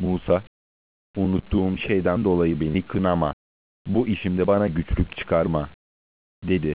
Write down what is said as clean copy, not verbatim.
Musa, unuttuğum şeyden dolayı beni kınama. Bu işimde bana güçlük çıkarma, dedi.